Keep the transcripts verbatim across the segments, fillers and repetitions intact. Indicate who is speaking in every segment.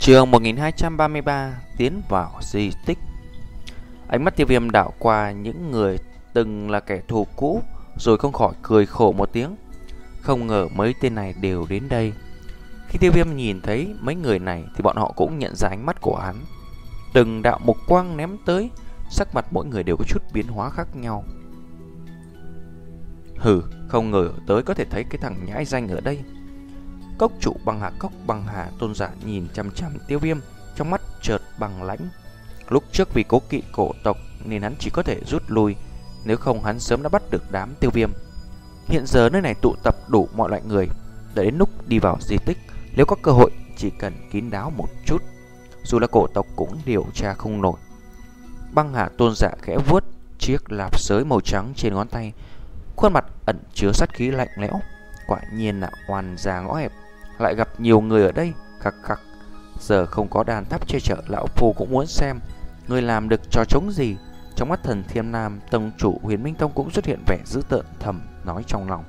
Speaker 1: Chương một nghìn hai trăm ba mươi ba, tiến vào di tích. Ánh mắt Tiêu Viêm đảo qua những người từng là kẻ thù cũ, rồi không khỏi cười khổ một tiếng. Không ngờ mấy tên này đều đến đây. Khi Tiêu Viêm nhìn thấy mấy người này thì bọn họ cũng nhận ra ánh mắt của hắn. Từng đạo mục quang ném tới, sắc mặt mỗi người đều có chút biến hóa khác nhau. Hừ, không ngờ tới có thể thấy cái thằng nhãi danh ở đây. Cốc chủ Băng Hà Cốc Băng Hà Tôn giả nhìn chăm chăm Tiêu Viêm, trong mắt chợt băng lãnh. Lúc trước vì cố kỵ cổ tộc nên hắn chỉ có thể rút lui, nếu không hắn sớm đã bắt được đám Tiêu Viêm. Hiện giờ nơi này tụ tập đủ mọi loại người, để đến lúc đi vào di tích, nếu có cơ hội chỉ cần kín đáo một chút, dù là cổ tộc cũng điều tra không nổi. Băng Hà Tôn giả khẽ vuốt chiếc lạp sới màu trắng trên ngón tay, khuôn mặt ẩn chứa sát khí lạnh lẽo. Quả nhiên là oan gia ngõ hẹp, lại gặp nhiều người ở đây, khắc khắc. Giờ không có đàn tháp che chở, lão phu cũng muốn xem người làm được trò trống gì. Trong mắt Thần Thiên Nam, tông chủ Huyền Minh Tông cũng xuất hiện vẻ dữ tợn, thầm nói trong lòng.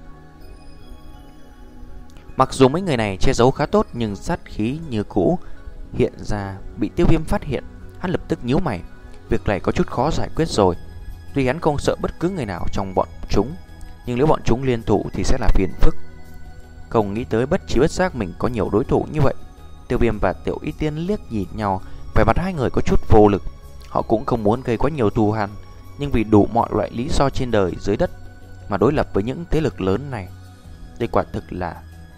Speaker 1: Mặc dù mấy người này che giấu khá tốt, nhưng sát khí như cũ hiện ra. Bị Tiêu Viêm phát hiện, hắn lập tức nhíu mày. Việc này có chút khó giải quyết rồi. Tuy hắn không sợ bất cứ người nào trong bọn chúng, nhưng nếu bọn chúng liên thủ thì sẽ là phiền phức. Không nghĩ tới bất trí bất giác mình có nhiều đối thủ như vậy. Tiêu Viêm và Tiểu Y Tiên liếc nhìn nhau, vẻ mặt hai người có chút vô lực. Họ cũng không muốn gây quá nhiều thù hằn, nhưng vì đủ mọi loại lý do trên đời dưới đất mà đối lập với những thế lực lớn này, đây quả thực là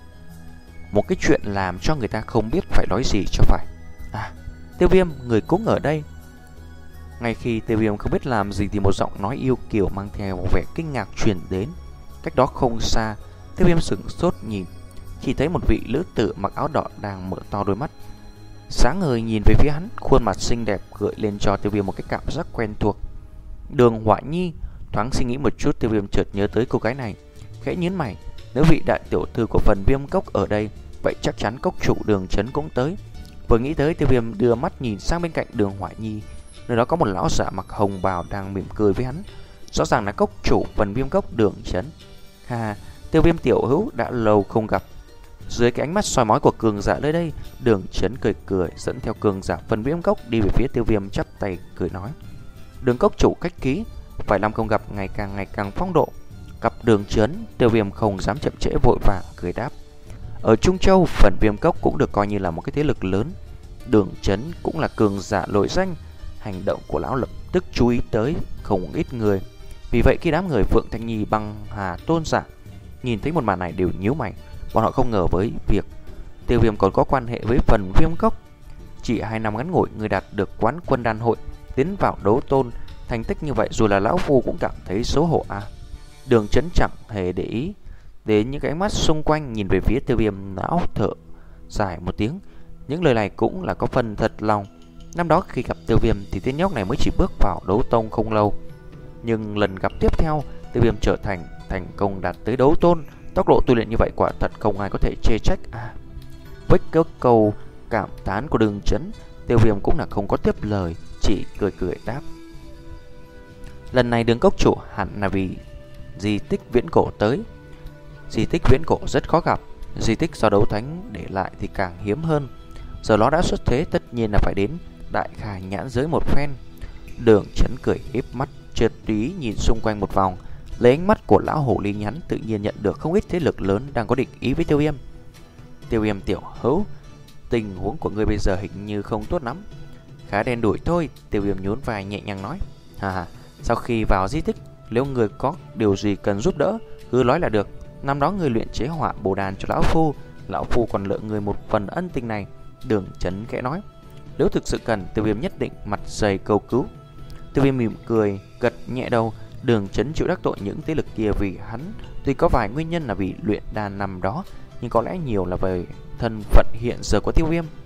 Speaker 1: một cái chuyện làm cho người ta không biết phải nói gì cho phải. À, Tiêu Viêm, người cũng ở đây. Ngay khi Tiêu Viêm không biết làm gì thì một giọng nói yêu kiều mang theo vẻ kinh ngạc truyền đến. Cách đó không xa, Tiêu Viêm sững sốt nhìn, chỉ thấy một vị nữ tử mặc áo đỏ đang mở to đôi mắt sáng ngời nhìn về phía hắn, khuôn mặt xinh đẹp gợi lên cho Tiêu Viêm một cái cảm giác quen thuộc. Đường Họa Nhi. Thoáng suy nghĩ một chút, Tiêu Viêm chợt nhớ tới cô gái này, khẽ nhướng mày. Nếu vị đại tiểu thư của phần Viêm Cốc ở đây, vậy chắc chắn cốc chủ Đường Chấn cũng tới. Vừa nghĩ tới, Tiêu Viêm đưa mắt nhìn sang bên cạnh Đường Họa Nhi. Nơi đó có một lão giả mặc hồng bào đang mỉm cười với hắn, rõ ràng là cốc chủ phần Viêm Cốc Đường Chấn. Ha, Tiêu Viêm tiểu hữu, đã lâu không gặp. Dưới cái ánh mắt soi mói của cường giả nơi đây, Đường Chấn cười cười dẫn theo cường giả phần Viêm Cốc đi về phía Tiêu Viêm, chắp tay cười nói: Đường cốc chủ khách khí, vài năm không gặp, ngày càng ngày càng phong độ. Gặp Đường Chấn, Tiêu Viêm không dám chậm trễ, vội vàng cười đáp. Ở Trung Châu, phần Viêm Cốc cũng được coi như là một cái thế lực lớn. Đường Chấn cũng là cường giả nổi danh, hành động của lão lập tức chú ý tới không ít người. Vì vậy khi đám người Phượng Thanh Nhi, Băng Hà Tôn giả nhìn thấy một màn này đều nhíu mày. Bọn họ không ngờ với việc Tiêu Viêm còn có quan hệ với phần Viêm Cốc. Chỉ hai năm ngắn ngủi, người đạt được quán quân đan hội, tiến vào đấu tôn, thành tích như vậy dù là lão phu cũng cảm thấy xấu hổ à. Đường Chấn chẳng hề để ý đến những cái ánh mắt xung quanh, nhìn về phía Tiêu Viêm, lão thở dài một tiếng. Những lời này cũng là có phần thật lòng. Năm đó khi gặp Tiêu Viêm thì tên nhóc này mới chỉ bước vào đấu tông không lâu, nhưng lần gặp tiếp theo, Tiêu Viêm trở thành thành công đạt tới đấu tôn. Tốc độ tu luyện như vậy quả thật không ai có thể chê trách à. Với cái câu cảm thán của Đường Chấn, Tiêu Viêm cũng là không có tiếp lời, chỉ cười cười đáp. Lần này Đường cốc chủ hẳn là vì di tích viễn cổ tới. Di tích viễn cổ rất khó gặp, di tích do đấu thánh để lại thì càng hiếm hơn. Giờ nó đã xuất thế, tất nhiên là phải đến đại khai nhãn giới một phen. Đường Chấn cười híp mắt, chợt túy nhìn xung quanh một vòng. Lấy ánh mắt của lão hổ ly nhắn, tự nhiên nhận được không ít thế lực lớn đang có định ý với Tiêu Viêm. Tiêu Viêm tiểu hữu, tình huống của ngươi bây giờ hình như không tốt lắm. Khá đen đủi thôi, Tiêu Viêm nhún vai nhẹ nhàng nói. Hà hà, sau khi vào di tích, nếu người có điều gì cần giúp đỡ, cứ nói là được. Năm đó người luyện chế hỏa bồ đàn cho lão phu, lão phu còn nợ người một phần ân tình này. Đường Chấn khẽ nói. Nếu thực sự cần, Tiêu Viêm nhất định mặt dày cầu cứu. Tiêu Viêm mỉm cười, gật nhẹ đầu. Đường Chấn chịu đắc tội những thế lực kia vì hắn, tuy có vài nguyên nhân là vì luyện đan năm đó, nhưng có lẽ nhiều là về thân phận hiện giờ của Tiêu Viêm.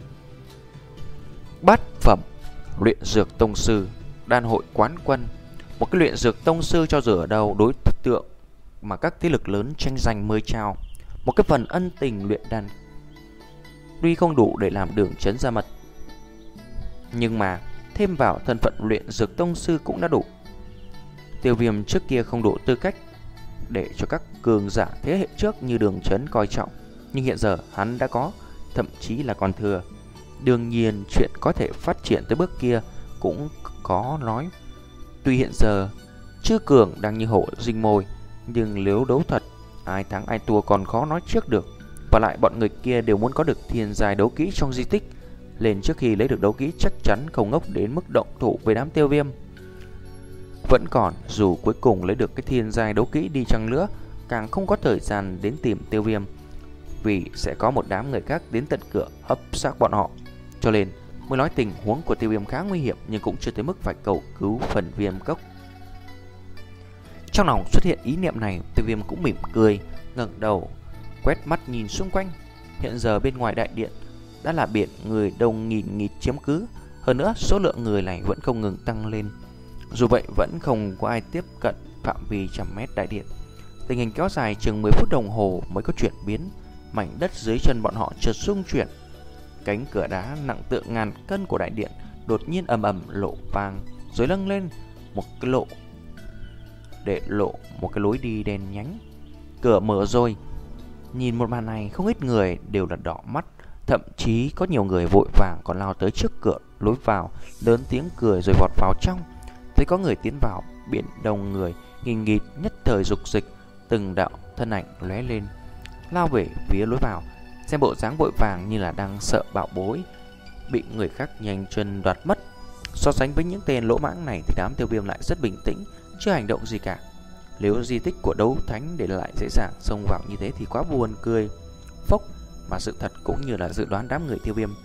Speaker 1: Bát phẩm luyện dược tông sư, đan hội quán quân. Một cái luyện dược tông sư cho dù ở đâu, đối tượng mà các thế lực lớn tranh giành mời chào. Một cái phần ân tình luyện đan tuy không đủ để làm Đường Chấn ra mặt, nhưng mà thêm vào thân phận luyện dược tông sư cũng đã đủ. Tiêu Viêm trước kia không đủ tư cách để cho các cường giả thế hệ trước như Đường Chấn coi trọng, nhưng hiện giờ hắn đã có, thậm chí là còn thừa. Đương nhiên chuyện có thể phát triển tới bước kia cũng có nói. Tuy hiện giờ Chư Cường đang như hổ rình mồi, nhưng nếu đấu thật, ai thắng ai thua còn khó nói trước được. Và lại bọn người kia đều muốn có được thiên giai đấu kỹ trong di tích, lên trước khi lấy được đấu kỹ chắc chắn không ngốc đến mức động thủ với đám Tiêu Viêm. Vẫn còn, dù cuối cùng lấy được cái thiên giai đấu kỹ đi chăng nữa, càng không có thời gian đến tìm Tiêu Viêm, vì sẽ có một đám người khác đến tận cửa hấp xác bọn họ. Cho nên mới nói tình huống của Tiêu Viêm khá nguy hiểm, nhưng cũng chưa tới mức phải cầu cứu phần Viêm Cốc. Trong lòng xuất hiện ý niệm này, Tiêu Viêm cũng mỉm cười, ngẩng đầu quét mắt nhìn xung quanh. Hiện giờ bên ngoài đại điện đã là biển người đông nghìn nghịt chiếm cứ, hơn nữa số lượng người này vẫn không ngừng tăng lên. Dù vậy vẫn không có ai tiếp cận phạm vi trăm mét đại điện. Tình hình kéo dài chừng mười phút đồng hồ mới có chuyển biến. Mảnh đất dưới chân bọn họ chợt rung chuyển. Cánh cửa đá nặng tượng ngàn cân của đại điện đột nhiên ầm ầm lộ vang, rồi lâng lên một cái lộ để lộ một cái lối đi đen nhánh. Cửa mở rồi. Nhìn một màn này, không ít người đều là đỏ mắt, thậm chí có nhiều người vội vàng còn lao tới trước cửa lối vào, lớn tiếng cười rồi vọt vào trong. Thấy có người tiến vào, biển đông người nghìn nghịt nhất thời dục dịch, từng đạo thân ảnh lóe lên, lao về phía lối vào, xem bộ dáng vội vàng như là đang sợ bạo bối bị người khác nhanh chân đoạt mất. So sánh với những tên lỗ mãng này thì đám Tiêu Viêm lại rất bình tĩnh, chưa hành động gì cả. Nếu di tích của đấu thánh để lại dễ dàng xông vào như thế thì quá buồn cười. Phốc, mà sự thật cũng như là dự đoán đám người Tiêu Viêm.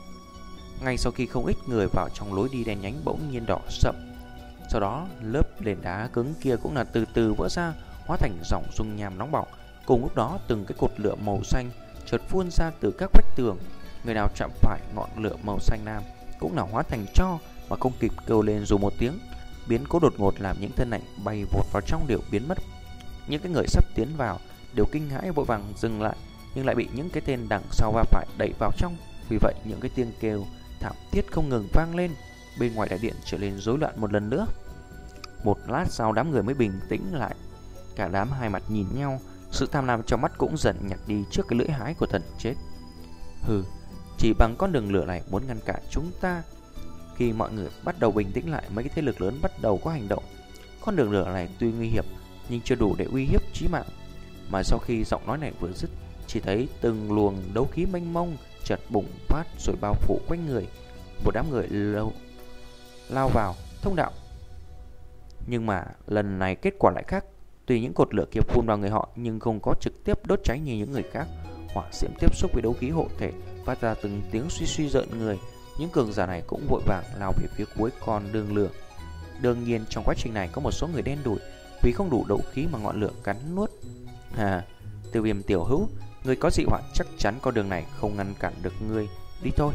Speaker 1: Ngay sau khi không ít người vào trong lối đi đen nhánh bỗng nhiên đỏ sậm, sau đó lớp nền đá cứng kia cũng là từ từ vỡ ra, hóa thành dòng dung nham nóng bỏng. Cùng lúc đó từng cái cột lửa màu xanh chợt phun ra từ các vách tường. Người nào chạm phải ngọn lửa màu xanh lam cũng là hóa thành tro mà không kịp kêu lên dù một tiếng. Biến cố đột ngột làm những thân ảnh bay vọt vào trong đều biến mất. Những cái người sắp tiến vào đều kinh hãi vội vàng dừng lại, nhưng lại bị những cái tên đằng sau va phải đẩy vào trong. Vì vậy những cái tiếng kêu thảm thiết không ngừng vang lên. Bên ngoài đại điện trở nên rối loạn một lần nữa. Một lát sau đám người mới bình tĩnh lại. Cả đám hai mặt nhìn nhau, sự tham lam trong mắt cũng dần nhạt đi trước cái lưỡi hái của thần chết. Hừ, chỉ bằng con đường lửa này muốn ngăn cản chúng ta. Khi mọi người bắt đầu bình tĩnh lại, mấy cái thế lực lớn bắt đầu có hành động. Con đường lửa này tuy nguy hiểm nhưng chưa đủ để uy hiếp chí mạng. Mà sau khi giọng nói này vừa dứt, chỉ thấy từng luồng đấu khí mênh mông chợt bùng phát rồi bao phủ quanh người. Một đám người lâu lao vào thông đạo. Nhưng mà lần này kết quả lại khác. Tuy những cột lửa kia phun vào người họ nhưng không có trực tiếp đốt cháy như những người khác. Hỏa diễm tiếp xúc với đấu khí hộ thể phát ra từng tiếng suy suy rợn người. Những cường giả này cũng vội vàng lao về phía cuối con đường lửa. Đương nhiên trong quá trình này có một số người đen đủi vì không đủ đấu khí mà ngọn lửa cắn nuốt. À, Tiêu Viêm tiểu hữu, người có dị hỏa chắc chắn con đường này không ngăn cản được ngươi, đi thôi.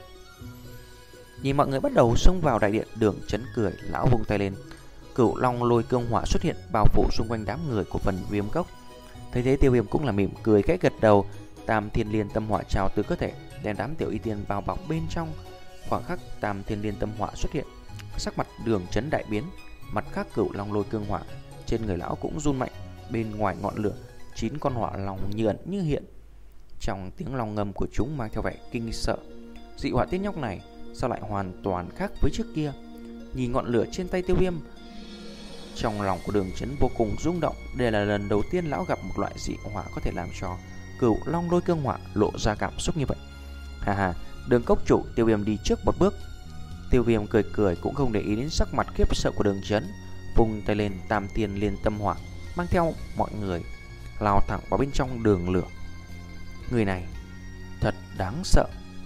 Speaker 1: Nhìn mọi người bắt đầu xông vào đại điện, Đường Chấn cười, lão vung tay lên. Cửu Long Lôi Cương Hỏa xuất hiện bao phủ xung quanh đám người của phần Viêm Cốc. Thấy thế Tiêu Viêm cũng là mỉm cười khẽ gật đầu. Tam Thiên Liên Tâm Hỏa trào từ cơ thể, đem đám tiểu y tiên bao bọc bên trong. Khoảng khắc Tam Thiên Liên Tâm Hỏa xuất hiện, sắc mặt Đường Chấn đại biến. Mặt khác Cửu Long Lôi Cương Hỏa trên người lão cũng run mạnh. Bên ngoài ngọn lửa, chín con hỏa long như ẩn như hiện. Trong tiếng long ngâm của chúng mang theo vẻ kinh sợ. Dị hỏa tiết nhóc này sao lại hoàn toàn khác với trước kia? Nhìn ngọn lửa trên tay Tiêu Viêm, trong lòng của Đường Chấn vô cùng rung động. Đây là lần đầu tiên lão gặp một loại dị hỏa có thể làm cho Cửu Long Lôi Cương Hỏa lộ ra cảm xúc như vậy. Hà hà, Đường Cốc chủ. Tiêu Viêm đi trước một bước. Tiêu Viêm cười cười cũng không để ý đến sắc mặt khiếp sợ của Đường Chấn, vung tay lên, Tam Thiên Liên Tâm Hỏa mang theo mọi người lao thẳng vào bên trong đường lửa. Người này thật đáng sợ.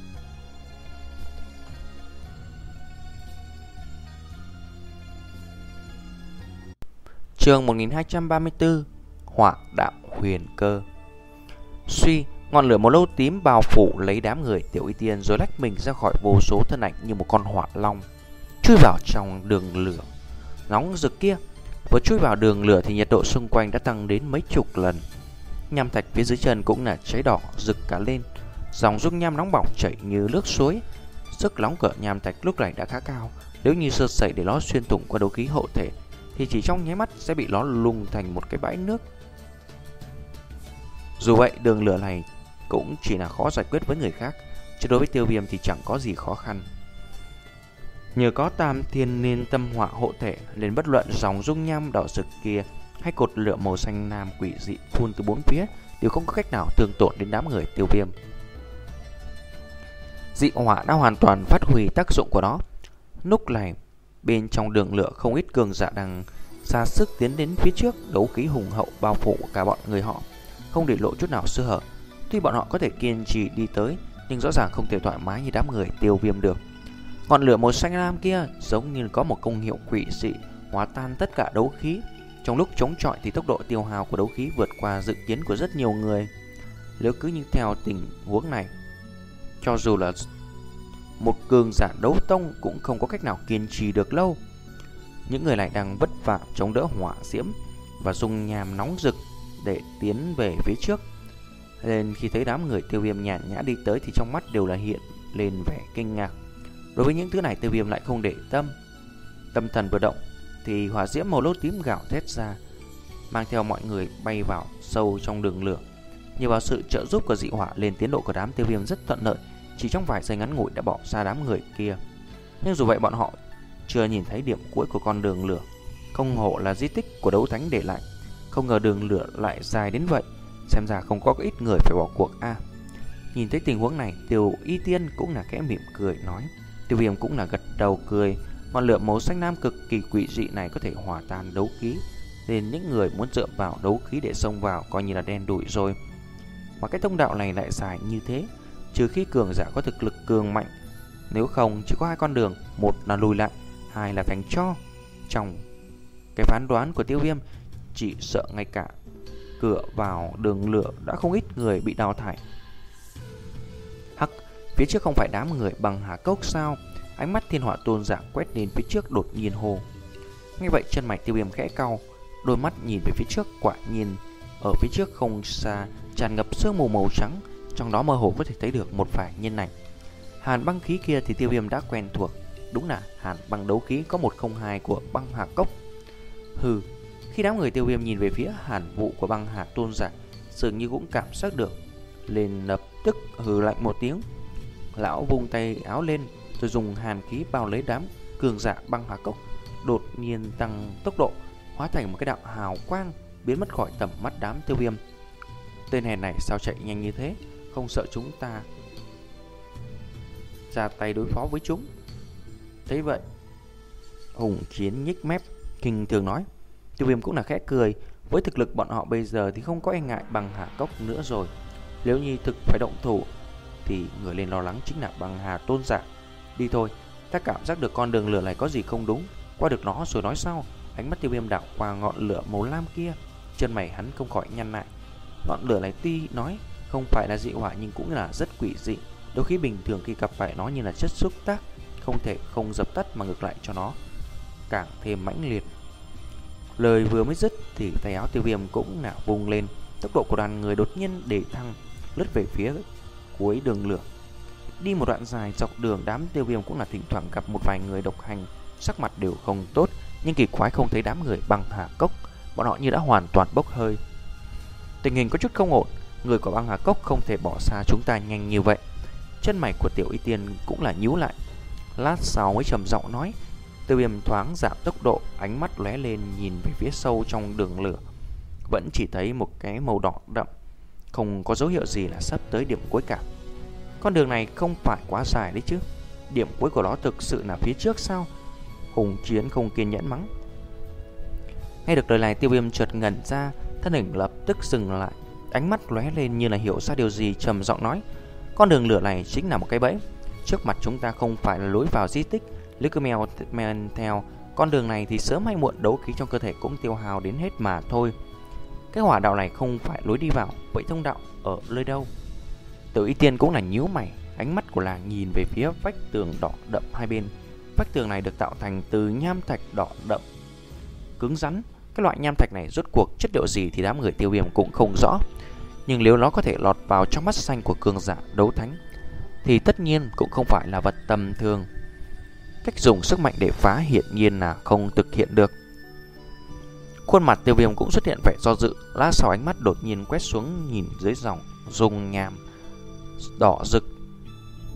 Speaker 1: Chương một nghìn hai trăm ba mươi tư, Hỏa Đạo Huyền Cơ. Suy, ngọn lửa màu lâu tím bao phủ lấy đám người tiểu y tiên rồi lách mình ra khỏi vô số thân ảnh như một con hỏa long, chui vào trong đường lửa nóng rực kia. Vừa chui vào đường lửa thì nhiệt độ xung quanh đã tăng đến mấy chục lần. Nham thạch phía dưới chân cũng là cháy đỏ rực cả lên. Dòng dung nham nóng bỏng chảy như nước suối. Sức nóng của nham thạch lúc này đã khá cao. Nếu như sơ sẩy để nó xuyên thủng qua đấu khí hộ thể thì chỉ trong nháy mắt sẽ bị nó lung thành một cái bãi nước. Dù vậy đường lửa này cũng chỉ là khó giải quyết với người khác, chứ đối với Tiêu Viêm thì chẳng có gì khó khăn. Nhờ có Tam Thiên Niên Tâm Hỏa hộ thể, nên bất luận dòng dung nham đỏ rực kia hay cột lửa màu xanh lam quỷ dị phun từ bốn phía đều không có cách nào thương tổn đến đám người Tiêu Viêm. Dị hỏa đã hoàn toàn phát huy tác dụng của nó. Lúc này, bên trong đường lửa không ít cường giả đang ra sức tiến đến phía trước, đấu khí hùng hậu bao phủ cả bọn người họ, không để lộ chút nào sơ hở. Tuy bọn họ có thể kiên trì đi tới, nhưng rõ ràng không thể thoải mái như đám người Tiêu Viêm được. Ngọn lửa màu xanh lam kia giống như có một công hiệu quỷ dị, hóa tan tất cả đấu khí. Trong lúc chống chọi thì tốc độ tiêu hao của đấu khí vượt qua dự kiến của rất nhiều người. Nếu cứ như theo tình huống này, cho dù là một cường giả đấu tông cũng không có cách nào kiên trì được lâu. Những người này đang vất vả chống đỡ hỏa diễm và dùng nham nóng rực để tiến về phía trước. Nên khi thấy đám người Tiêu Viêm nhàn nhã đi tới thì trong mắt đều là hiện lên vẻ kinh ngạc. Đối với những thứ này Tiêu Viêm lại không để tâm. Tâm thần vừa động thì hỏa diễm màu lốt tím gào thét ra, mang theo mọi người bay vào sâu trong đường lửa. Nhờ vào sự trợ giúp của dị hỏa lên tiến độ của đám Tiêu Viêm rất thuận lợi, chỉ trong vài giây ngắn ngủi đã bỏ xa đám người kia. Nhưng dù vậy bọn họ chưa nhìn thấy điểm cuối của con đường lửa. Không hổ là di tích của đấu thánh để lại. Không ngờ đường lửa lại dài đến vậy. Xem ra không có ít người phải bỏ cuộc a. À, nhìn thấy tình huống này, Tiêu Y Tiên cũng là khẽ mỉm cười nói. Tiêu Viêm cũng là gật đầu cười. Ngọn lửa màu xanh lam cực kỳ quỷ dị này có thể hòa tan đấu khí, nên những người muốn dựa vào đấu khí để xông vào coi như là đen đủi rồi. Mà cái thông đạo này lại dài như thế, trừ khi cường giả có thực lực cường mạnh, nếu không chỉ có hai con đường, một là lùi lại, hai là thành tro. Trong cái phán đoán của Tiêu Viêm, chỉ sợ ngay cả cửa vào đường lửa đã không ít người bị đào thải. Hắc, phía trước không phải đám người bằng Hà Cốc sao? Ánh mắt Thiên Hỏa Tôn giả quét lên phía trước đột nhiên hồ. Ngay vậy chân mày Tiêu Viêm khẽ cau, đôi mắt nhìn về phía trước, quả nhiên ở phía trước không xa tràn ngập sương mù màu trắng, trong đó mơ hồ có thể thấy được một vài nhân ảnh. Hàn băng khí kia thì Tiêu Viêm đã quen thuộc, đúng là hàn băng đấu khí có một không hai của băng Hà Cốc. Hừ, khi đám người Tiêu Viêm nhìn về phía hàn vụ của băng Hà Tôn giả, dường như cũng cảm giác được, lên lập tức hừ lạnh một tiếng. Lão vung tay áo lên rồi dùng hàn khí bao lấy đám cường giả băng Hà Cốc, đột nhiên tăng tốc độ, hóa thành một cái đạo hào quang biến mất khỏi tầm mắt đám Tiêu Viêm. Tên hèn này sao chạy nhanh như thế, không sợ chúng ta ra tay đối phó với chúng? Thấy vậy, Hùng Chiến nhích mép kinh thường nói. Tiêu Viêm cũng là khẽ cười, với thực lực bọn họ bây giờ thì không có e ngại bằng Hà Cốc nữa rồi. Nếu như thực phải động thủ thì người lên lo lắng chính là bằng Hà Tôn giả. Đi thôi, ta cảm giác được con đường lửa này có gì không đúng, qua được nó rồi nói sau. Ánh mắt Tiêu Viêm đảo qua ngọn lửa màu lam kia, chân mày hắn không khỏi nhăn lại. Ngọn lửa này tuy nói không phải là dị hỏa nhưng cũng là rất quỷ dị. Đôi khi bình thường khi gặp phải nó như là chất xúc tác, không thể không dập tắt mà ngược lại cho nó càng thêm mãnh liệt. Lời vừa mới dứt thì tay áo Tiêu Viêm cũng là vung lên, tốc độ của đoàn người đột nhiên để thăng, lướt về phía cuối đường lửa. Đi một đoạn dài dọc đường, đám Tiêu Viêm cũng là thỉnh thoảng gặp một vài người độc hành, sắc mặt đều không tốt, nhưng kỳ quái không thấy đám người băng Hà Cốc, bọn họ như đã hoàn toàn bốc hơi. Tình hình có chút không ổn, người của băng Hà Cốc không thể bỏ xa chúng ta nhanh như vậy. Chân mày của Tiểu Y Tiên cũng là nhíu lại, lát sau mới trầm giọng nói. Tiêu Viêm thoáng giảm tốc độ, ánh mắt lóe lên nhìn về phía sâu trong đường lửa, vẫn chỉ thấy một cái màu đỏ đậm, không có dấu hiệu gì là sắp tới điểm cuối cả. Con đường này không phải quá dài đấy chứ, điểm cuối của nó thực sự là phía trước sao? Hùng Chiến không kiên nhẫn mắng. Nghe được lời này, Tiêu Viêm chợt ngẩn ra, thân hình lập tức dừng lại, ánh mắt lóe lên như là hiểu ra điều gì, trầm giọng nói. Con đường lửa này chính là một cái bẫy. Trước mặt chúng ta không phải là lối vào di tích, nếu cứ mèo men theo con đường này thì sớm hay muộn đấu khí trong cơ thể cũng tiêu hao đến hết mà thôi. Cái hỏa đạo này không phải lối đi vào, vậy thông đạo ở nơi đâu? Tử Y Tiên cũng là nhíu mày, ánh mắt của nàng nhìn về phía vách tường đỏ đậm hai bên. Vách tường này được tạo thành từ nham thạch đỏ đậm cứng rắn. Cái loại nham thạch này rốt cuộc chất liệu gì thì đám người Tiêu Viêm cũng không rõ, nhưng nếu nó có thể lọt vào trong mắt xanh của cường giả đấu thánh thì tất nhiên cũng không phải là vật tầm thường. Cách dùng sức mạnh để phá hiển nhiên là không thực hiện được. Khuôn mặt Tiêu Viêm cũng xuất hiện vẻ do dự, lát sau ánh mắt đột nhiên quét xuống nhìn dưới dòng dung nham đỏ rực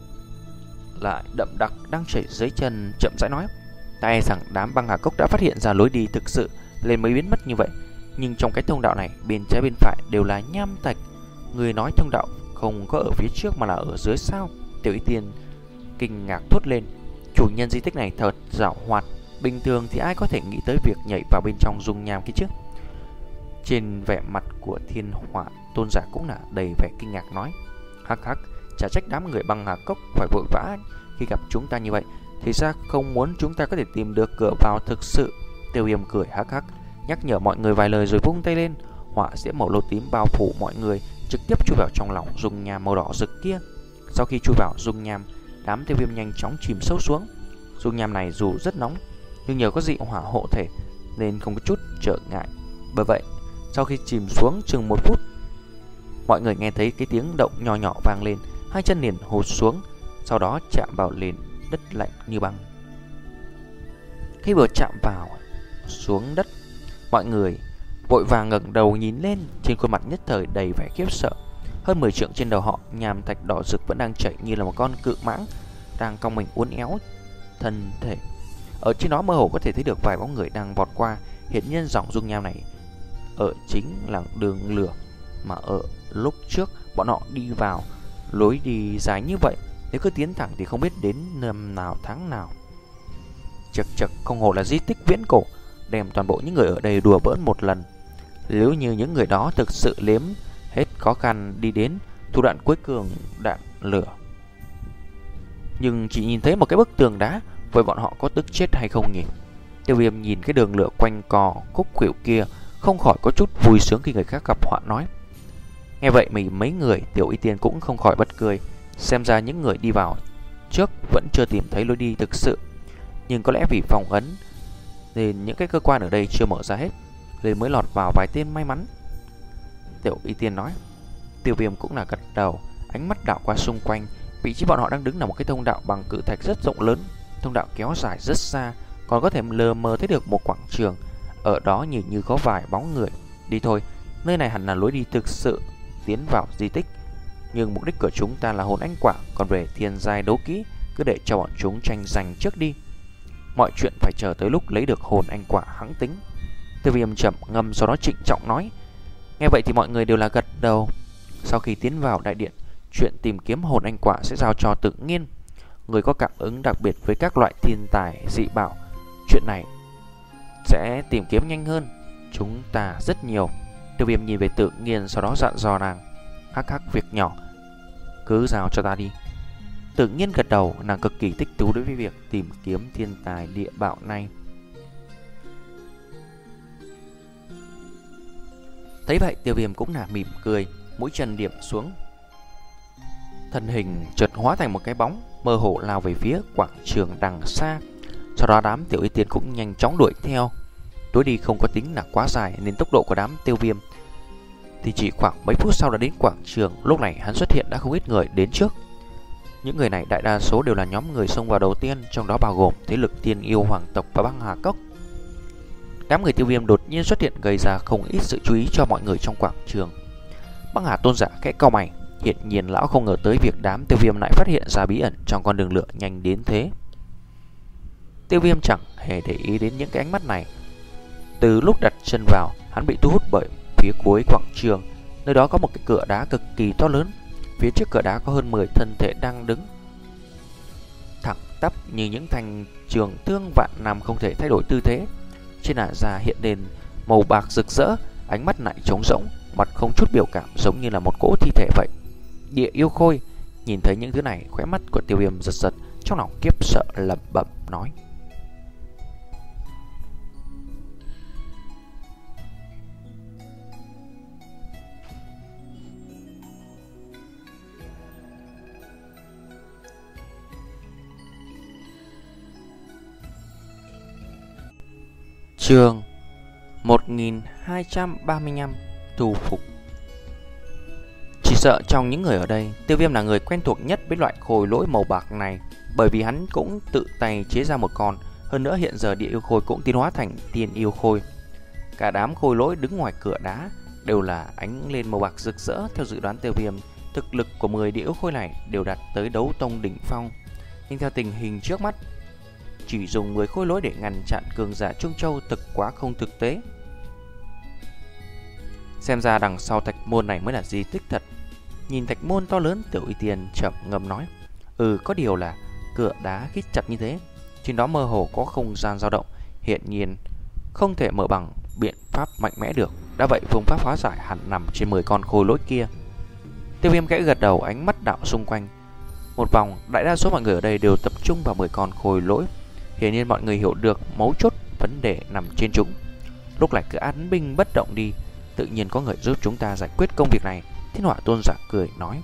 Speaker 1: lại đậm đặc đang chảy dưới chân, chậm rãi nói: Ta e rằng đám băng hà cốc đã phát hiện ra lối đi thực sự nên mới biến mất như vậy. Nhưng trong cái thông đạo này, bên trái bên phải đều là nham thạch. Người nói thông đạo không có ở phía trước mà là ở dưới sao? Tiểu Y Tiên kinh ngạc thốt lên. Chủ nhân di tích này thật giàu hoạt. Bình thường thì ai có thể nghĩ tới việc nhảy vào bên trong dung nham kia chứ? Trên vẻ mặt của Thiên Hỏa Tôn giả cũng là đầy vẻ kinh ngạc nói: Hắc hắc, chả trách đám người băng hà cốc phải vội vã khi gặp chúng ta như vậy. Thì ra không muốn chúng ta có thể tìm được cửa vào thực sự. Tiêu Viêm cười hắc hắc, nhắc nhở mọi người vài lời rồi vung tay lên. Hỏa diễm màu lô tím bao phủ mọi người, trực tiếp chui vào trong lòng dung nham màu đỏ rực kia. Sau khi chui vào dung nham, đám Tiêu Viêm nhanh chóng chìm sâu xuống. Dung nham này dù rất nóng, nhưng nhờ có dị hỏa hộ thể nên không có chút trở ngại. Bởi vậy, sau khi chìm xuống chừng một phút, mọi người nghe thấy cái tiếng động nhỏ nhỏ vang lên, hai chân liền hụt xuống, sau đó chạm vào nền đất lạnh như băng. Khi vừa chạm vào xuống đất, mọi người vội vàng ngẩng đầu nhìn lên, trên khuôn mặt nhất thời đầy vẻ khiếp sợ. Hơn mười trượng trên đầu họ, nham thạch đỏ rực vẫn đang chảy như là một con cự mãng đang cong mình uốn éo thân thể. Ở trên đó mơ hồ có thể thấy được vài bóng người đang vọt qua. Hiện nhiên dòng dung nham này ở chính là đường lửa mà ở lúc trước bọn họ đi vào. Lối đi dài như vậy, nếu cứ tiến thẳng thì không biết đến năm nào tháng nào. Chật chật, không hồ là di tích viễn cổ, đem toàn bộ những người ở đây đùa bỡn một lần. Nếu như những người đó thực sự liếm hết khó khăn đi đến thủ đoạn cuối cùng đạn lửa, nhưng chỉ nhìn thấy một cái bức tường đá, với bọn họ có tức chết hay không nhỉ? Tiêu Viêm nhìn cái đường lửa quanh co khúc khuỷu kia, không khỏi có chút vui sướng khi người khác gặp họa nói. Nghe vậy mình mấy người Tiểu Y Tiên cũng không khỏi bật cười. Xem ra những người đi vào trước vẫn chưa tìm thấy lối đi thực sự, nhưng có lẽ vì phòng ấn nên những cái cơ quan ở đây chưa mở ra hết, nên mới lọt vào vài tên may mắn. Tiểu Y Tiên nói. Tiêu Viêm cũng là gật đầu, ánh mắt đảo qua xung quanh. Vị trí bọn họ đang đứng là một cái thông đạo bằng cự thạch rất rộng lớn. Thông đạo kéo dài rất xa, còn có thể lờ mờ thấy được một quảng trường. Ở đó nhìn như có vài bóng người. Đi thôi, nơi này hẳn là lối đi thực sự tiến vào di tích. Nhưng mục đích của chúng ta là hồn anh quả, còn về thiên giai đấu kỹ cứ để cho bọn chúng tranh giành trước đi. Mọi chuyện phải chờ tới lúc lấy được hồn anh quả hãng tính. Tiêu Viêm chậm ngâm sau đó trịnh trọng nói. Nghe vậy thì mọi người đều là gật đầu. Sau khi tiến vào đại điện, chuyện tìm kiếm hồn anh quả sẽ giao cho Tự Nhiên, người có cảm ứng đặc biệt với các loại thiên tài dị bảo. Chuyện này sẽ tìm kiếm nhanh hơn chúng ta rất nhiều. Tiêu Viêm nhìn về Tự Nhiên, sau đó dặn dò nàng. Hắc hắc, việc nhỏ cứ giao cho ta đi. Tự Nhiên gật đầu, nàng cực kỳ thích thú đối với việc tìm kiếm thiên tài địa bảo này. Thấy vậy, Tiêu Viêm cũng là mỉm cười, mũi chân điểm xuống, thân hình chợt hóa thành một cái bóng mơ hồ lao về phía quảng trường đằng xa. Sau đó đám Tiểu Y Tiên cũng nhanh chóng đuổi theo. Lối đi không có tính là quá dài nên tốc độ của đám Tiêu Viêm thì chỉ khoảng mấy phút sau đã đến quảng trường. Lúc này hắn xuất hiện đã không ít người đến trước. Những người này đại đa số đều là nhóm người xông vào đầu tiên, trong đó bao gồm thế lực Tiên Yêu Hoàng tộc và băng hà cốc. Đám người Tiêu Viêm đột nhiên xuất hiện gây ra không ít sự chú ý cho mọi người trong quảng trường. Băng Hà Tôn giả khẽ cau mày, hiển nhiên lão không ngờ tới việc đám Tiêu Viêm lại phát hiện ra bí ẩn trong con đường lửa nhanh đến thế. Tiêu Viêm chẳng hề để ý đến những cái ánh mắt này. Từ lúc đặt chân vào, hắn bị thu hút bởi phía cuối quảng trường. Nơi đó có một cái cửa đá cực kỳ to lớn. Phía trước cửa đá có hơn mười thân thể đang đứng thẳng tắp như những thanh trường thương vạn năm không thể thay đổi tư thế. Trên làn da hiện lên màu bạc rực rỡ, ánh mắt lại trống rỗng, mặt không chút biểu cảm, giống như là một cỗ thi thể vậy. Địa yêu khôi. Nhìn thấy những thứ này, khóe mắt của Tiêu Viêm giật giật, trong lòng kiếp sợ lẩm bẩm nói. Chương một nghìn hai trăm ba mươi lăm thu phục. Chỉ sợ trong những người ở đây, Tiêu Viêm là người quen thuộc nhất với loại khôi lỗi màu bạc này, bởi vì hắn cũng tự tay chế ra một con. Hơn nữa hiện giờ địa yêu khôi cũng tiến hóa thành tiên yêu khôi. Cả đám khôi lỗi đứng ngoài cửa đá đều là ánh lên màu bạc rực rỡ. Theo dự đoán Tiêu Viêm, thực lực của mười địa yêu khôi này đều đạt tới đấu tông đỉnh phong. Nhưng theo tình hình trước mắt, chỉ dùng mười khôi lỗi để ngăn chặn cường giả Trung Châu thực quá không thực tế. Xem ra đằng sau thạch môn này mới là di tích thật. Nhìn thạch môn to lớn, Tiểu Y Tiên chậm ngâm nói: Ừ, có điều là cửa đá khít chặt như thế, trên đó mơ hồ có không gian dao động, hiện nhiên không thể mở bằng biện pháp mạnh mẽ được. Đã vậy phương pháp hóa giải hẳn nằm trên mười con khôi lỗi kia. Tiêu Viêm khẽ gật đầu, ánh mắt đạo xung quanh một vòng. Đại đa số mọi người ở đây đều tập trung vào mười con khôi lỗi. Hiển nhiên mọi người hiểu được mấu chốt vấn đề nằm trên chúng. Lúc này cứ án binh bất động đi, tự nhiên có người giúp chúng ta giải quyết công việc này. Thiên Hỏa Tôn giả cười nói.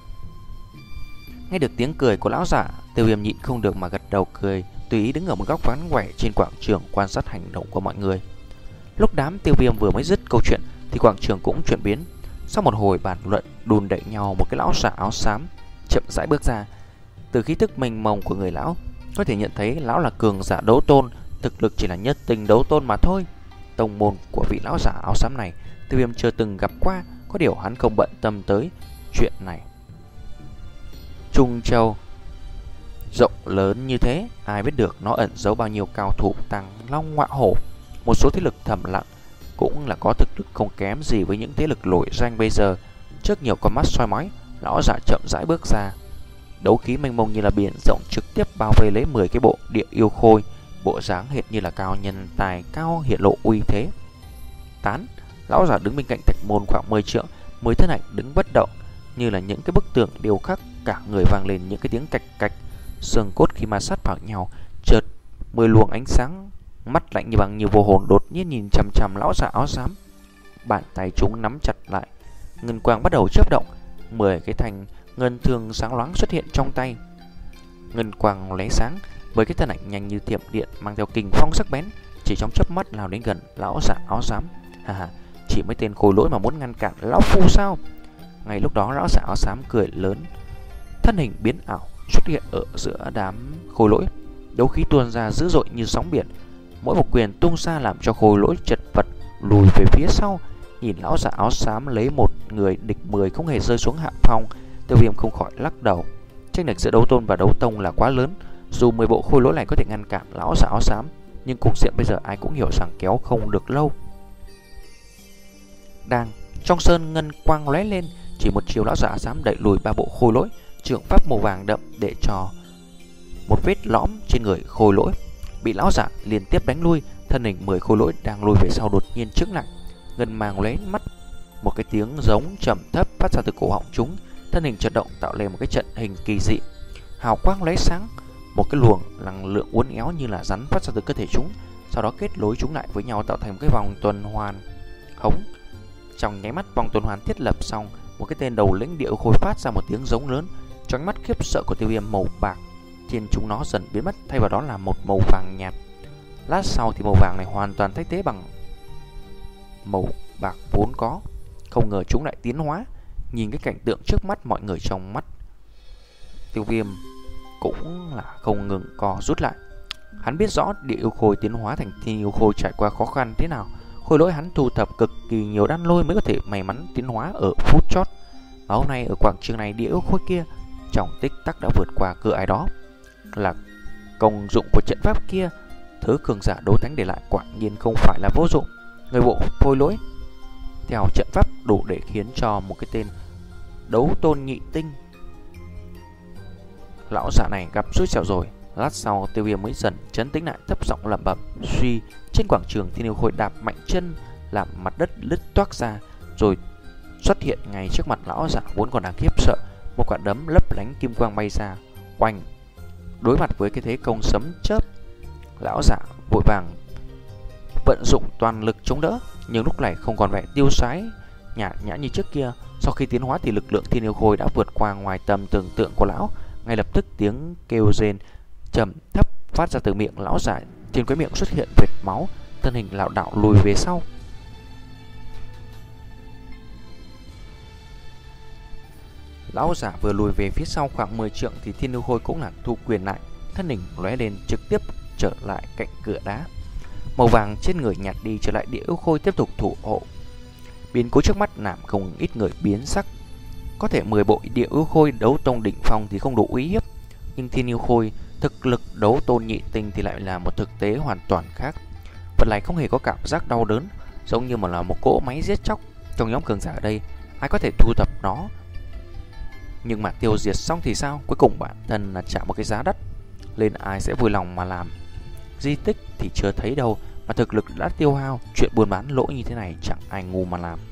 Speaker 1: Nghe được tiếng cười của lão giả, Tiêu Viêm nhịn không được mà gật đầu cười, tùy ý đứng ở một góc vắng vẻ trên quảng trường quan sát hành động của mọi người. Lúc đám Tiêu Viêm vừa mới dứt câu chuyện thì quảng trường cũng chuyển biến. Sau một hồi bàn luận đùn đẩy nhau, một cái lão giả áo xám chậm rãi bước ra. Từ khí tức mênh mông của người lão có thể nhận thấy lão là cường giả đấu tôn, thực lực chỉ là nhất tinh đấu tôn mà thôi. Tông môn của vị lão giả áo xám này Tiêu Viêm chưa từng gặp qua, có điều hắn không bận tâm tới chuyện này. Trung Châu rộng lớn như thế, ai biết được nó ẩn giấu bao nhiêu cao thủ tàng long ngọa hổ. Một số thế lực thầm lặng cũng là có thực lực không kém gì với những thế lực nổi danh bây giờ. Trước nhiều con mắt soi mói, lão giả chậm rãi bước ra. Đấu khí mênh mông như là biển rộng trực tiếp bao vây lấy mười cái bộ địa yêu khôi, bộ dáng hệt như là cao nhân tài cao, hiện lộ uy thế. Tán, lão giả đứng bên cạnh thạch môn khoảng mười trượng, mười thân ảnh đứng bất động như là những cái bức tường điêu khắc, cả người vang lên những cái tiếng cạch cạch, xương cốt khi ma sát vào nhau. Chợt mười luồng ánh sáng mắt lạnh như băng như vô hồn đột nhiên nhìn chằm chằm lão giả áo xám. Bàn tay chúng nắm chặt lại, ngân quang bắt đầu chớp động, mười cái thanh ngân thương sáng loáng xuất hiện trong tay. Ngân quang lóe sáng, với cái thân ảnh nhanh như tiệm điện mang theo kình phong sắc bén, chỉ trong chớp mắt lao đến gần lão giả áo xám. Ha ha, chỉ mấy tên khôi lỗi mà muốn ngăn cản lão phu sao? Ngay lúc đó lão giả áo xám cười lớn, thân hình biến ảo xuất hiện ở giữa đám khôi lỗi, đấu khí tuôn ra dữ dội như sóng biển, mỗi một quyền tung ra làm cho khôi lỗi chật vật lùi về phía sau. Nhìn lão giả áo xám lấy một người địch mười không hề rơi xuống hạ phong, Tiêu Viêm không khỏi lắc đầu. Chênh lệch giữa đấu tôn và đấu tông là quá lớn. Dù mười bộ khôi lỗi này có thể ngăn cản lão giả áo xám, nhưng cục diện bây giờ ai cũng hiểu rằng kéo không được lâu. Đang trong sơn ngân quang lóe lên, chỉ một chiều lão giả áo xám đẩy lùi ba bộ khôi lỗi, trường pháp màu vàng đậm để cho một vết lõm trên người khôi lỗi, bị lão giả liên tiếp đánh lui. Thân hình mười khôi lỗi đang lùi về sau đột nhiên chững lại, ngân mang lóe mắt, một cái tiếng giống trầm thấp phát ra từ cổ họng chúng. Thân hình chợt động tạo lên một cái trận hình kỳ dị, hào quang lóe sáng, một cái luồng năng lượng uốn éo như là rắn phát ra từ cơ thể chúng, sau đó kết nối chúng lại với nhau tạo thành một cái vòng tuần hoàn. Hống! Trong nháy mắt vòng tuần hoàn thiết lập xong, một cái tên đầu lĩnh địa khôi phát ra một tiếng giống lớn, cho ánh mắt khiếp sợ của Tiêu Viêm màu bạc trên chúng nó dần biến mất, thay vào đó là một màu vàng nhạt. Lát sau thì màu vàng này hoàn toàn thay thế bằng màu bạc vốn có. Không ngờ chúng lại tiến hóa. Nhìn cái cảnh tượng trước mắt, mọi người trong mắt Tiêu Viêm cũng là không ngừng co rút lại. Hắn biết rõ địa yêu khôi tiến hóa thành thiên yêu khôi trải qua khó khăn thế nào. Khôi lỗi hắn thu thập cực kỳ nhiều đan lôi mới có thể may mắn tiến hóa ở phút chót. Và hôm nay ở quảng trường này, địa yêu khôi kia trong tích tắc đã vượt qua cửa ai đó. Là công dụng của trận pháp kia, thứ cường giả đấu thánh để lại quả nhiên không phải là vô dụng. Người bộ khôi lỗi theo trận pháp đủ để khiến cho một cái tên đấu tôn nhị tinh. Lão giả này gặp xui xẻo rồi. Lát sau Tiêu Viêm mới dần trấn tĩnh lại, thấp giọng lẩm bẩm. Suy, trên quảng trường thiên yêu khôi đạp mạnh chân làm mặt đất lứt toác ra, rồi xuất hiện ngay trước mặt lão giả vốn còn đang khiếp sợ. Một quả đấm lấp lánh kim quang bay ra, oanh. Đối mặt với cái thế công sấm chớp, lão giả vội vàng vận dụng toàn lực chống đỡ, nhưng lúc này không còn vẻ tiêu sái nhạt nhã như trước kia. Sau khi tiến hóa thì lực lượng thiên yêu khôi đã vượt qua ngoài tầm tưởng tượng của lão. Ngay lập tức tiếng kêu rên trầm thấp phát ra từ miệng lão giả, trên cái miệng xuất hiện vệt máu, thân hình lảo đảo lùi về sau. Lão giả vừa lùi về phía sau khoảng mười trượng thì thiên yêu khôi cũng là thu quyền lại, thân hình lóe lên trực tiếp trở lại cạnh cửa đá. Màu vàng trên người nhạt đi, trở lại địa yêu khôi tiếp tục thủ hộ. Biến cố trước mắt làm không ít người biến sắc. Có thể mười bộ địa yêu khôi đấu tông đỉnh phong thì không đủ uy hiếp, Nhưng thiên yêu khôi thực lực đấu tôn nhị tinh thì lại là một thực tế hoàn toàn khác. Vật này không hề có cảm giác đau đớn, giống như mà là một cỗ máy giết chóc. Trong nhóm cường giả ở đây, ai có thể thu thập nó, nhưng mà tiêu diệt xong thì sao? Cuối cùng bản thân là trả một cái giá đắt, nên ai sẽ vui lòng mà làm. Di tích thì chưa thấy đâu, mà thực lực đã tiêu hao, chuyện buôn bán lỗ như thế này chẳng ai ngu mà làm.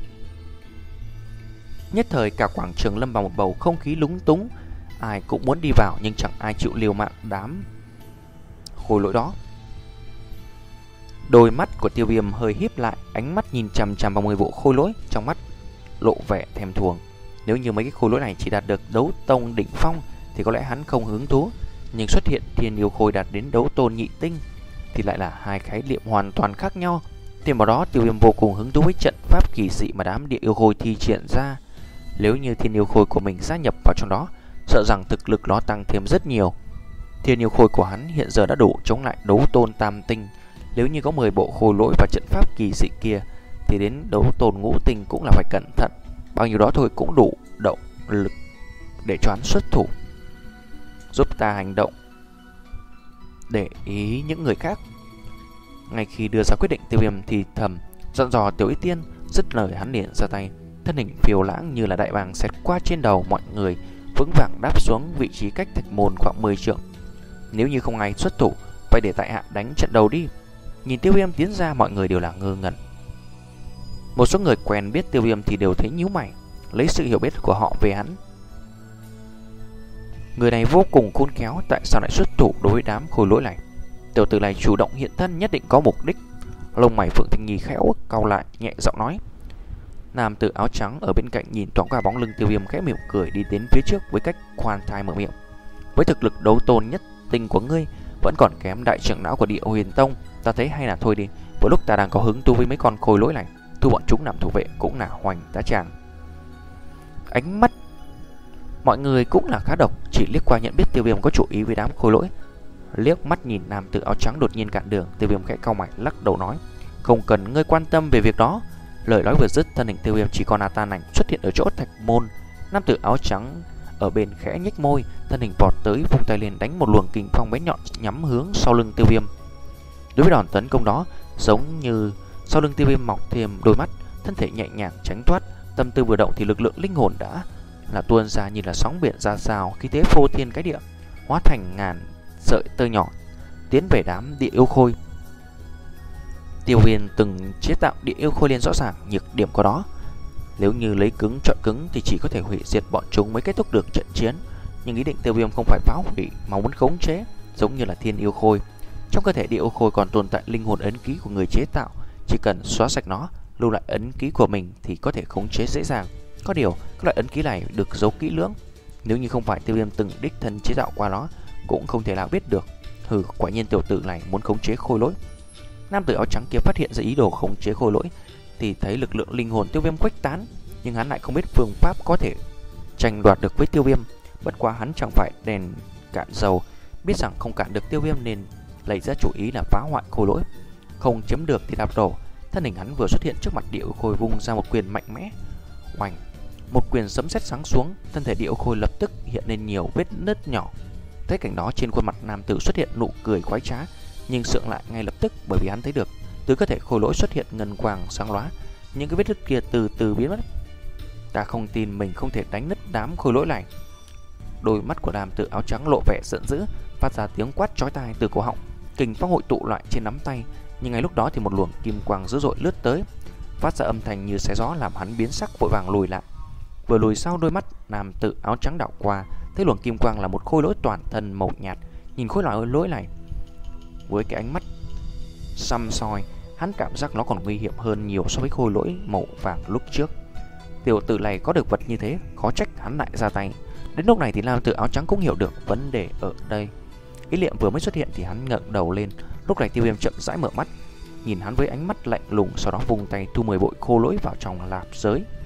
Speaker 1: Nhất thời cả quảng trường lâm vào một bầu không khí lúng túng. Ai cũng muốn đi vào nhưng chẳng ai chịu liều mạng đám khôi lỗi đó. Đôi mắt của Tiêu Viêm hơi híp lại, ánh mắt nhìn chằm chằm vào mười bộ khôi lỗi, trong mắt lộ vẻ thèm thuồng. Nếu như mấy cái khôi lỗi này chỉ đạt được đấu tông đỉnh phong thì có lẽ hắn không hứng thú, nhưng xuất hiện thiên yêu khôi đạt đến đấu tôn nhị tinh thì lại là hai khái niệm hoàn toàn khác nhau. Thêm vào đó, Tiêu Viêm vô cùng hứng thú với trận pháp kỳ dị mà đám địa yêu khôi thi triển ra. Nếu như thiên yêu khôi của mình gia nhập vào trong đó, sợ rằng thực lực nó tăng thêm rất nhiều. Thiên yêu khôi của hắn hiện giờ đã đủ chống lại đấu tôn tam tinh. Nếu như có mười bộ khôi lỗi và trận pháp kỳ dị kia thì đến đấu tôn ngũ tinh cũng là phải cẩn thận. Bao nhiêu đó thôi cũng đủ động lực để cho hắn xuất thủ, giúp ta hành động để ý những người khác. Ngay khi đưa ra quyết định, Tiêu Viêm thì thầm dặn dò Tiểu Y Tiên. Dứt lời hắn liền ra tay, thân hình phiêu lãng như là đại bàng xẹt qua trên đầu mọi người, vững vàng đáp xuống vị trí cách thạch môn khoảng mười trượng. Nếu như không ai xuất thủ, vậy để tại hạ đánh trận đầu đi. Nhìn Tiêu Viêm tiến ra, mọi người đều là ngơ ngẩn. Một số người quen biết Tiêu Viêm thì đều thấy nhíu mày, lấy sự hiểu biết của họ về hắn. Người này vô cùng khôn khéo, tại sao lại xuất thủ đối với đám khôi lỗi này? Tiểu tử này chủ động hiện thân nhất định có mục đích. Lông mày Phượng Thanh Nhi khẽ uất cau lại, nhẹ giọng nói. Nam tử áo trắng ở bên cạnh nhìn thoáng qua bóng lưng Tiêu Viêm, khẽ mỉm cười đi đến phía trước với cách khoan thai mở miệng. Với thực lực đấu tôn nhất tinh của ngươi vẫn còn kém đại trưởng lão của Địa Huyền Tông, ta thấy hay là thôi đi. Vừa lúc ta đang có hứng thú với mấy con khôi lỗi này, thu bọn chúng làm thủ vệ cũng là hoành tá tràng. Ánh mắt mọi người cũng là khá độc, chỉ liếc qua nhận biết Tiêu Viêm có chủ ý với đám khôi lỗi. Liếc mắt nhìn nam tử áo trắng đột nhiên cản đường, Tiêu Viêm khẽ cau mày lắc đầu nói, không cần ngươi quan tâm về việc đó. Lời nói vừa dứt, thân hình Tiêu Viêm chỉ còn là tàn ảnh xuất hiện ở chỗ thạch môn. Nam tử áo trắng ở bên khẽ nhếch môi, thân hình vọt tới, vung tay lên đánh một luồng kình phong bé nhọn nhắm hướng sau lưng Tiêu Viêm. Đối với đòn tấn công đó, giống như sau lưng Tiêu Viêm mọc thêm đôi mắt, thân thể nhẹ nhàng tránh thoát. Tâm tư vừa động thì lực lượng linh hồn đã là tuôn ra như là sóng biển ra sao, khí thế phô thiên cái địa, hóa thành ngàn sợi tơ nhỏ tiến về đám địa yêu khôi. Tiêu Viêm từng chế tạo địa yêu khôi lên rõ ràng nhược điểm của đó. Nếu như lấy cứng chọi cứng thì chỉ có thể hủy diệt bọn chúng mới kết thúc được trận chiến. Nhưng ý định Tiêu Viêm không phải phá hủy mà muốn khống chế, giống như là thiên yêu khôi. Trong cơ thể địa yêu khôi còn tồn tại linh hồn ấn ký của người chế tạo, chỉ cần xóa sạch nó, lưu lại ấn ký của mình thì có thể khống chế dễ dàng. Có điều, các loại ấn ký này được giấu kỹ lưỡng, nếu như không phải Tiêu Viêm từng đích thân chế tạo qua nó, cũng không thể nào biết được. Hừ, quả nhiên tiểu tử này muốn khống chế khôi lỗi. Nam tử áo trắng kia phát hiện ra ý đồ khống chế khôi lỗi thì thấy lực lượng linh hồn Tiêu Viêm khuếch tán, nhưng hắn lại không biết phương pháp có thể tranh đoạt được với Tiêu Viêm. Bất quá hắn chẳng phải đèn cạn dầu, biết rằng không cản được Tiêu Viêm nên lấy ra chủ ý là phá hoại khôi lỗi. Không chiếm được thì đạp đổ. Thân hình hắn vừa xuất hiện trước mặt địa yêu khôi, vung ra một quyền mạnh mẽ. Oanh! Một quyền sấm sét giáng xuống, thân thể địa yêu khôi lập tức hiện lên nhiều vết nứt nhỏ. Thấy cảnh đó, trên khuôn mặt nam tử xuất hiện nụ cười khoái trá, nhưng sượng lại ngay lập tức, bởi vì hắn thấy được từ cơ thể khôi lỗi xuất hiện ngân quang sáng lóa, những cái vết nứt kia từ từ biến mất. Ta không tin mình không thể đánh nứt đám khôi lỗi này. Đôi mắt của nam tử áo trắng lộ vẻ giận dữ, phát ra tiếng quát chói tai từ cổ họng. Kình phong hội tụ lại trên nắm tay, nhưng ngay lúc đó thì một luồng kim quang dữ dội lướt tới, phát ra âm thanh như xé gió làm hắn biến sắc, vội vàng lùi lại. Vừa lùi sau, đôi mắt nam tử áo trắng đảo qua, thấy luồng kim quang là một khôi lỗi toàn thân màu nhạt. Nhìn khôi lỗi này với cái ánh mắt săm soi, hắn cảm giác nó còn nguy hiểm hơn nhiều so với khôi lỗi màu vàng lúc trước. Tiểu tử này có được vật như thế, khó trách hắn lại ra tay. Đến lúc này thì nam tử áo trắng cũng hiểu được vấn đề ở đây. Ý niệm vừa mới xuất hiện thì hắn ngẩng đầu lên. Lúc này Tiêu Viêm chậm rãi mở mắt, nhìn hắn với ánh mắt lạnh lùng, sau đó vung tay thu mười bội khô lỗi vào trong lạp giới.